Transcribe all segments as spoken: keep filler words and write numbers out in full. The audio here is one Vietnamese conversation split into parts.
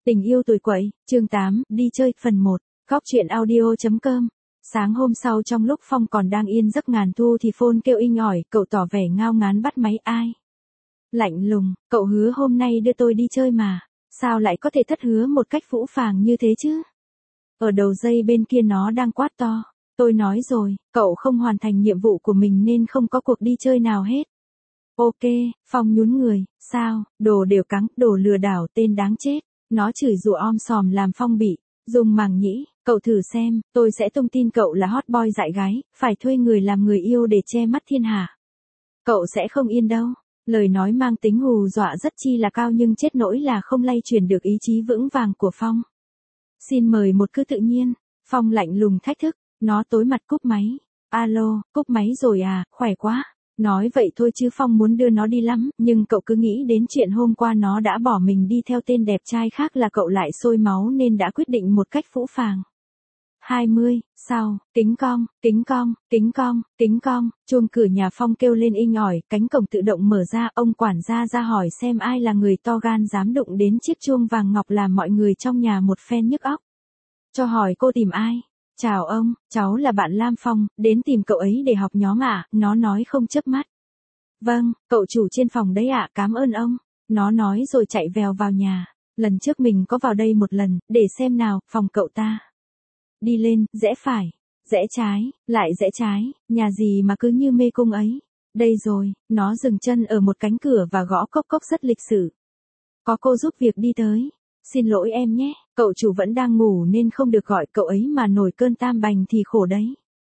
Tình yêu tuổi quậy, chương tám, đi chơi, phần một, góc truyện audio.com. Sáng hôm sau trong lúc Phong còn đang yên giấc ngàn thu thì phone kêu inh ỏi, cậu tỏ vẻ ngao ngán bắt máy. Ai? Lạnh lùng, cậu hứa hôm nay đưa tôi đi chơi mà, sao lại có thể thất hứa một cách phũ phàng như thế chứ? Ở đầu dây bên kia nó đang quát to, tôi nói rồi, cậu không hoàn thành nhiệm vụ của mình nên không có cuộc đi chơi nào hết. Ok, Phong nhún người, sao, đồ đều cắng, đồ lừa đảo, tên đáng chết. Nó chửi rủa om sòm làm Phong bị dùng màng nhĩ, cậu thử xem, tôi sẽ tung tin cậu là hot boy dại gái, phải thuê người làm người yêu để che mắt thiên hạ. Cậu sẽ không yên đâu. Lời nói mang tính hù dọa rất chi là cao nhưng chết nỗi là không lay truyền được ý chí vững vàng của Phong. Xin mời một cứ tự nhiên. Phong lạnh lùng thách thức, nó tối mặt cúp máy. Alo, cúp máy rồi à, khỏe quá. Nói vậy thôi chứ Phong muốn đưa nó đi lắm, nhưng cậu cứ nghĩ đến chuyện hôm qua nó đã bỏ mình đi theo tên đẹp trai khác là cậu lại sôi máu nên đã quyết định một cách phũ phàng. hai mươi, sau, kính cong, kính cong, kính cong, kính cong, chuông cửa nhà Phong kêu lên inh ỏi, cánh cổng tự động mở ra, ông quản gia ra hỏi xem ai là người to gan dám đụng đến chiếc chuông vàng ngọc làm mọi người trong nhà một phen nhức óc. Cho hỏi cô tìm ai? Chào ông, cháu là bạn Lam Phong, đến tìm cậu ấy để học nhóm ạ, à, nó nói không chớp mắt. Vâng, cậu chủ trên phòng đấy ạ, à, cảm ơn ông. Nó nói rồi chạy vèo vào nhà. Lần trước mình có vào đây một lần, để xem nào, phòng cậu ta. Đi lên, rẽ phải, rẽ trái, lại rẽ trái, nhà gì mà cứ như mê cung ấy. Đây rồi, nó dừng chân ở một cánh cửa và gõ cốc cốc rất lịch sự. Có cô giúp việc đi tới. Xin lỗi em nhé, cậu chủ vẫn đang ngủ nên không được gọi cậu ấy mà nổi cơn tam bành thì khổ đấy.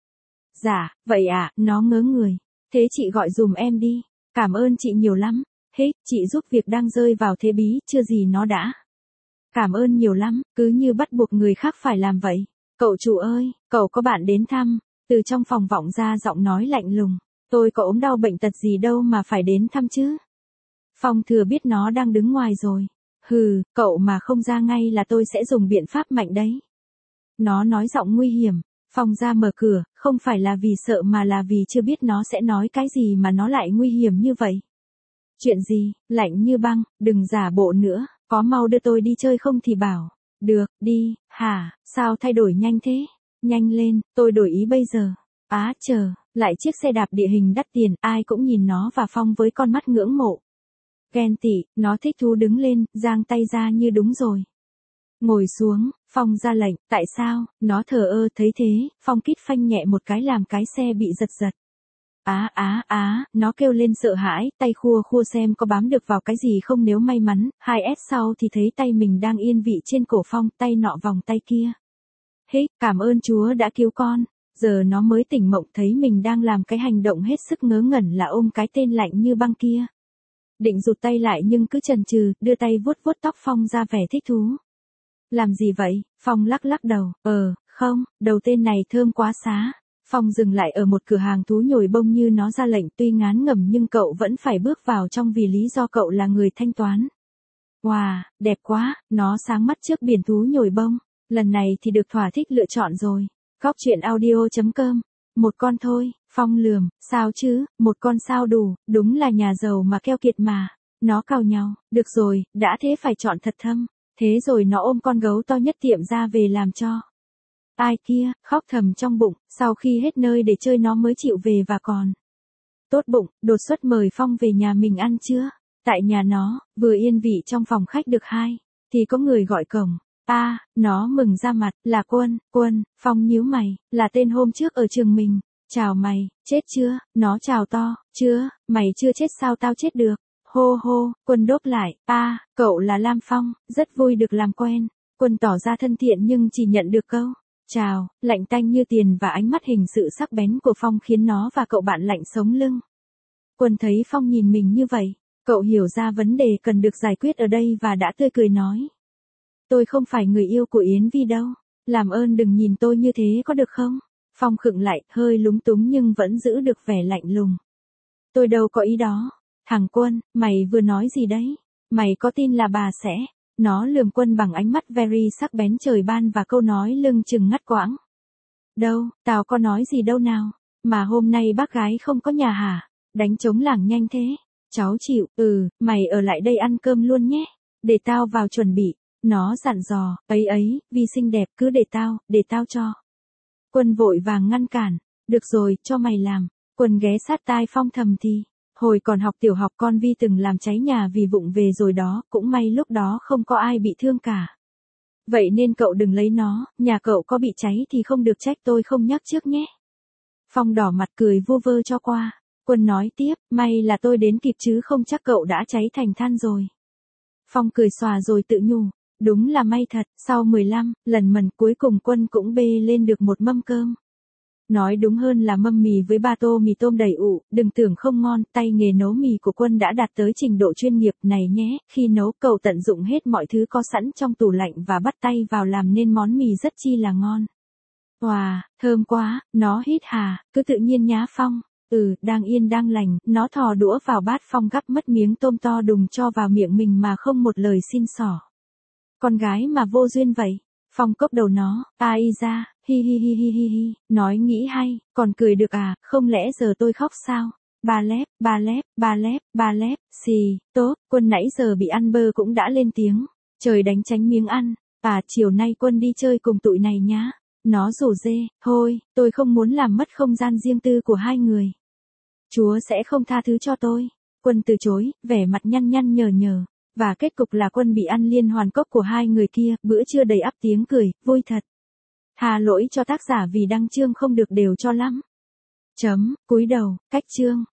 Dạ, vậy à, nó ngớ người. Thế chị gọi dùm em đi. Cảm ơn chị nhiều lắm. Hết, chị giúp việc đang rơi vào thế bí, chưa gì nó đã. Cảm ơn nhiều lắm, cứ như bắt buộc người khác phải làm vậy. Cậu chủ ơi, cậu có bạn đến thăm. Từ trong phòng vọng ra giọng nói lạnh lùng. Tôi có ốm đau bệnh tật gì đâu mà phải đến thăm chứ. Phong thừa biết nó đang đứng ngoài rồi. Hừ, cậu mà không ra ngay là tôi sẽ dùng biện pháp mạnh đấy. Nó nói giọng nguy hiểm. Phong ra mở cửa, không phải là vì sợ mà là vì chưa biết nó sẽ nói cái gì mà nó lại nguy hiểm như vậy. Chuyện gì, lạnh như băng, đừng giả bộ nữa, có mau đưa tôi đi chơi không thì bảo. Được, đi, hả, sao thay đổi nhanh thế? Nhanh lên, tôi đổi ý bây giờ. Á chờ, lại chiếc xe đạp địa hình đắt tiền, ai cũng nhìn nó và Phong với con mắt ngưỡng mộ. Ghen tị, nó thích thú đứng lên, giang tay ra như đúng rồi. Ngồi xuống, Phong ra lệnh, tại sao, nó thờ ơ thấy thế, Phong kít phanh nhẹ một cái làm cái xe bị giật giật. Á á á, nó kêu lên sợ hãi, tay khua khua xem có bám được vào cái gì không nếu may mắn, hai s sau thì thấy tay mình đang yên vị trên cổ Phong, tay nọ vòng tay kia. Hích, cảm ơn Chúa đã cứu con, giờ nó mới tỉnh mộng thấy mình đang làm cái hành động hết sức ngớ ngẩn là ôm cái tên lạnh như băng kia. Định rụt tay lại nhưng cứ chần chừ, đưa tay vuốt vuốt tóc Phong ra vẻ thích thú. Làm gì vậy? Phong lắc lắc đầu, ờ, không, đầu tên này thơm quá xá. Phong dừng lại ở một cửa hàng thú nhồi bông như nó ra lệnh tuy ngán ngẩm nhưng cậu vẫn phải bước vào trong vì lý do cậu là người thanh toán. Wow, đẹp quá, nó sáng mắt trước biển thú nhồi bông. Lần này thì được thỏa thích lựa chọn rồi. Góc truyện audio.com. Một con thôi, Phong lườm, sao chứ, một con sao đủ, đúng là nhà giàu mà keo kiệt mà. Nó cào nhau, được rồi, đã thế phải chọn thật thâm. Thế rồi nó ôm con gấu to nhất tiệm ra về làm cho. Ai kia, khóc thầm trong bụng, sau khi hết nơi để chơi nó mới chịu về và còn. Tốt bụng, đột xuất mời Phong về nhà mình ăn chưa? Tại nhà nó, vừa yên vị trong phòng khách được hai, thì có người gọi cổng. A, à, nó mừng ra mặt, là Quân, Quân, Phong nhíu mày, là tên hôm trước ở trường mình. Chào mày, chết chưa? Nó chào to, chưa, mày chưa chết sao tao chết được? Hô hô, Quân đốt lại, a, à, cậu là Lam Phong, rất vui được làm quen. Quân tỏ ra thân thiện nhưng chỉ nhận được câu chào, lạnh tanh như tiền và ánh mắt hình sự sắc bén của Phong khiến nó và cậu bạn lạnh sống lưng. Quân thấy Phong nhìn mình như vậy, cậu hiểu ra vấn đề cần được giải quyết ở đây và đã tươi cười nói. Tôi không phải người yêu của Yến Vi đâu, làm ơn đừng nhìn tôi như thế có được không? Phong khựng lại, hơi lúng túng nhưng vẫn giữ được vẻ lạnh lùng. Tôi đâu có ý đó. Thằng Quân, mày vừa nói gì đấy? Mày có tin là bà sẽ... Nó lườm Quân bằng ánh mắt very sắc bén trời ban và câu nói lưng chừng ngắt quãng. Đâu, tao có nói gì đâu nào, mà hôm nay bác gái không có nhà hả? Đánh trống lảng nhanh thế. Cháu chịu, ừ, mày ở lại đây ăn cơm luôn nhé. Để tao vào chuẩn bị. Nó dặn dò, ấy ấy, vì xinh đẹp cứ để tao, để tao cho. Quân vội vàng ngăn cản, được rồi, cho mày làm. Quân ghé sát tai Phong thầm thì, hồi còn học tiểu học con Vi từng làm cháy nhà vì vụng về rồi đó, cũng may lúc đó không có ai bị thương cả. Vậy nên cậu đừng lấy nó, nhà cậu có bị cháy thì không được trách tôi không nhắc trước nhé. Phong đỏ mặt cười vu vơ cho qua. Quân nói tiếp, may là tôi đến kịp chứ không chắc cậu đã cháy thành than rồi. Phong cười xòa rồi tự nhủ, đúng là may thật, sau mười lăm lần mần cuối cùng Quân cũng bê lên được một mâm cơm. Nói đúng hơn là mâm mì với ba tô mì tôm đầy ụ, đừng tưởng không ngon, tay nghề nấu mì của Quân đã đạt tới trình độ chuyên nghiệp này nhé, khi nấu cậu tận dụng hết mọi thứ có sẵn trong tủ lạnh và bắt tay vào làm nên món mì rất chi là ngon. Wow, thơm quá, nó hít hà, cứ tự nhiên nhá Phong. Ừ, đang yên đang lành, nó thò đũa vào bát Phong gắp mất miếng tôm to đùng cho vào miệng mình mà không một lời xin xỏ. Con gái mà vô duyên vậy. Phong cốc đầu nó, ai ra, hi hi hi hi hi hi, nói nghĩ hay, còn cười được à, không lẽ giờ tôi khóc sao? Ba lép, ba lép, ba lép, ba lép, xì, tốt, Quân nãy giờ bị ăn bơ cũng đã lên tiếng, trời đánh tránh miếng ăn, à chiều nay Quân đi chơi cùng tụi này nhá. Nó rủ dê, thôi, tôi không muốn làm mất không gian riêng tư của hai người. Chúa sẽ không tha thứ cho tôi. Quân từ chối, vẻ mặt nhăn nhăn nhờ nhờ. Và kết cục là Quân bị ăn liên hoàn cốc của hai người kia, bữa trưa đầy ắp tiếng cười, vui thật. Hà lỗi cho tác giả vì đăng chương không được đều cho lắm. Chấm, cúi đầu, cách chương.